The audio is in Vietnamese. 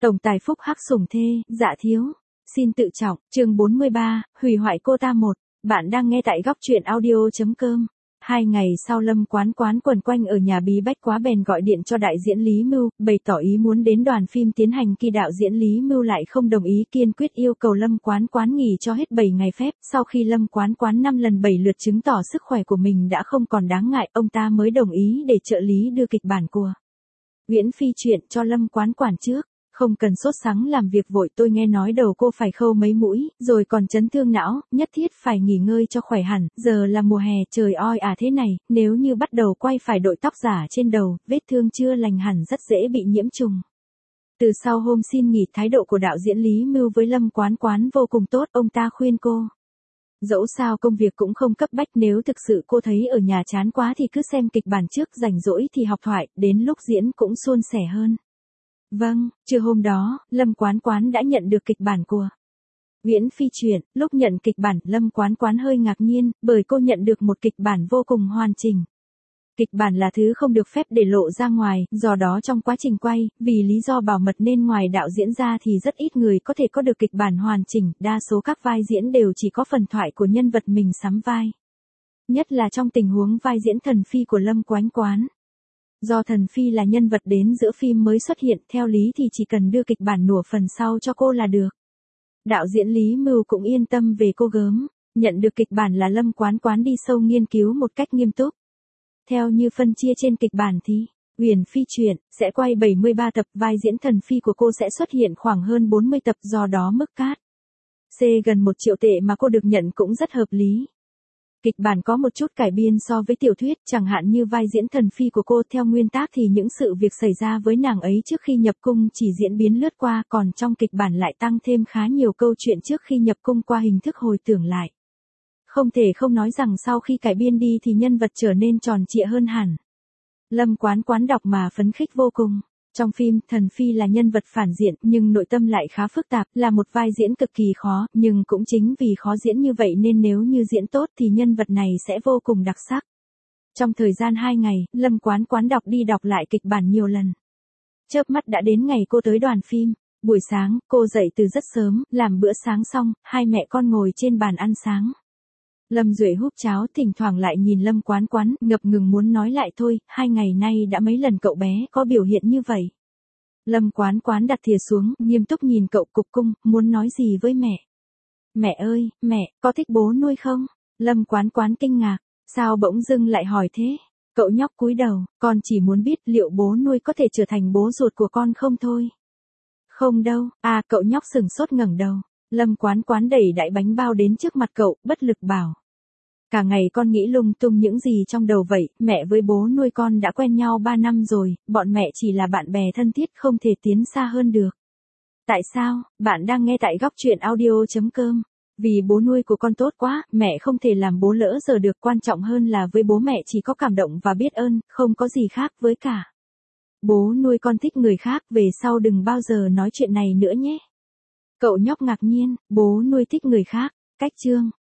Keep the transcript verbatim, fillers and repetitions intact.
Tổng tài phúc hắc sủng thê, dạ thiếu. Xin tự trọng, chương bốn mươi ba, hủy hoại cô ta một. Bạn đang nghe tại góc truyện audio.com. Hai ngày sau Lâm Quán Quán quần quanh ở nhà bí bách quá bèn gọi điện cho đại diễn Lý Mưu, bày tỏ ý muốn đến đoàn phim tiến hành kỳ đạo diễn Lý Mưu lại không đồng ý kiên quyết yêu cầu Lâm Quán Quán nghỉ cho hết bảy ngày phép. Sau khi Lâm Quán Quán năm lần bảy lượt chứng tỏ sức khỏe của mình đã không còn đáng ngại, ông ta mới đồng ý để trợ lý đưa kịch bản của Uyển Phi chuyện cho Lâm Quán Quán trước. Không cần sốt sắng làm việc vội, tôi nghe nói đầu cô phải khâu mấy mũi, rồi còn chấn thương não, nhất thiết phải nghỉ ngơi cho khỏe hẳn, giờ là mùa hè trời oi ả thế này, nếu như bắt đầu quay phải đội tóc giả trên đầu, vết thương chưa lành hẳn rất dễ bị nhiễm trùng. Từ sau hôm xin nghỉ, thái độ của đạo diễn Lý Mưu với Lâm Quán Quán vô cùng tốt, ông ta khuyên cô. Dẫu sao công việc cũng không cấp bách, nếu thực sự cô thấy ở nhà chán quá thì cứ xem kịch bản trước, rảnh rỗi thì học thoại, đến lúc diễn cũng suôn sẻ hơn. Vâng, trưa hôm đó, Lâm Quán Quán đã nhận được kịch bản của Uyển Phi chuyện. Lúc nhận kịch bản, Lâm Quán Quán hơi ngạc nhiên, bởi cô nhận được một kịch bản vô cùng hoàn chỉnh. Kịch bản là thứ không được phép để lộ ra ngoài, do đó trong quá trình quay, vì lý do bảo mật nên ngoài đạo diễn ra thì rất ít người có thể có được kịch bản hoàn chỉnh, đa số các vai diễn đều chỉ có phần thoại của nhân vật mình sắm vai. Nhất là trong tình huống vai diễn Thần Phi của Lâm Quán Quán. Do Thần Phi là nhân vật đến giữa phim mới xuất hiện, theo lý thì chỉ cần đưa kịch bản nửa phần sau cho cô là được. Đạo diễn Lý Mưu cũng yên tâm về cô gớm, nhận được kịch bản là Lâm Quán Quán đi sâu nghiên cứu một cách nghiêm túc. Theo như phân chia trên kịch bản thì, Uyển Phi chuyện sẽ quay bảy mươi ba tập, vai diễn Thần Phi của cô sẽ xuất hiện khoảng hơn bốn mươi tập, do đó mức cát C gần một triệu tệ mà cô được nhận cũng rất hợp lý. Kịch bản có một chút cải biên so với tiểu thuyết, chẳng hạn như vai diễn Thần Phi của cô theo nguyên tác thì những sự việc xảy ra với nàng ấy trước khi nhập cung chỉ diễn biến lướt qua, còn trong kịch bản lại tăng thêm khá nhiều câu chuyện trước khi nhập cung qua hình thức hồi tưởng lại. Không thể không nói rằng sau khi cải biên đi thì nhân vật trở nên tròn trịa hơn hẳn. Lâm Quán Quán đọc mà phấn khích vô cùng. Trong phim, Thần Phi là nhân vật phản diện, nhưng nội tâm lại khá phức tạp, là một vai diễn cực kỳ khó, nhưng cũng chính vì khó diễn như vậy nên nếu như diễn tốt thì nhân vật này sẽ vô cùng đặc sắc. Trong thời gian hai ngày, Lâm Quán Quán đọc đi đọc lại kịch bản nhiều lần. Chớp mắt đã đến ngày cô tới đoàn phim. Buổi sáng, cô dậy từ rất sớm, làm bữa sáng xong, hai mẹ con ngồi trên bàn ăn sáng. Lâm Duệ húp cháo, thỉnh thoảng lại nhìn Lâm Quán Quán, ngập ngừng muốn nói lại thôi, hai ngày nay đã mấy lần cậu bé có biểu hiện như vậy. Lâm Quán Quán đặt thìa xuống, nghiêm túc nhìn cậu cục cung, muốn nói gì với mẹ. Mẹ ơi, mẹ, có thích bố nuôi không? Lâm Quán Quán kinh ngạc, sao bỗng dưng lại hỏi thế? Cậu nhóc cúi đầu, con chỉ muốn biết liệu bố nuôi có thể trở thành bố ruột của con không thôi. Không đâu, à cậu nhóc sừng sốt ngẩng đầu. Lâm Quán Quán đẩy đại bánh bao đến trước mặt cậu, bất lực bảo. Cả ngày con nghĩ lung tung những gì trong đầu vậy, mẹ với bố nuôi con đã quen nhau ba năm rồi, bọn mẹ chỉ là bạn bè thân thiết không thể tiến xa hơn được. Tại sao? Bạn đang nghe tại góc truyện audio.com. Vì bố nuôi của con tốt quá, mẹ không thể làm bố lỡ giờ được, quan trọng hơn là với bố mẹ chỉ có cảm động và biết ơn, không có gì khác với cả. Bố nuôi con thích người khác, về sau đừng bao giờ nói chuyện này nữa nhé. Cậu nhóc ngạc nhiên, bố nuôi thích người khác, cách chương.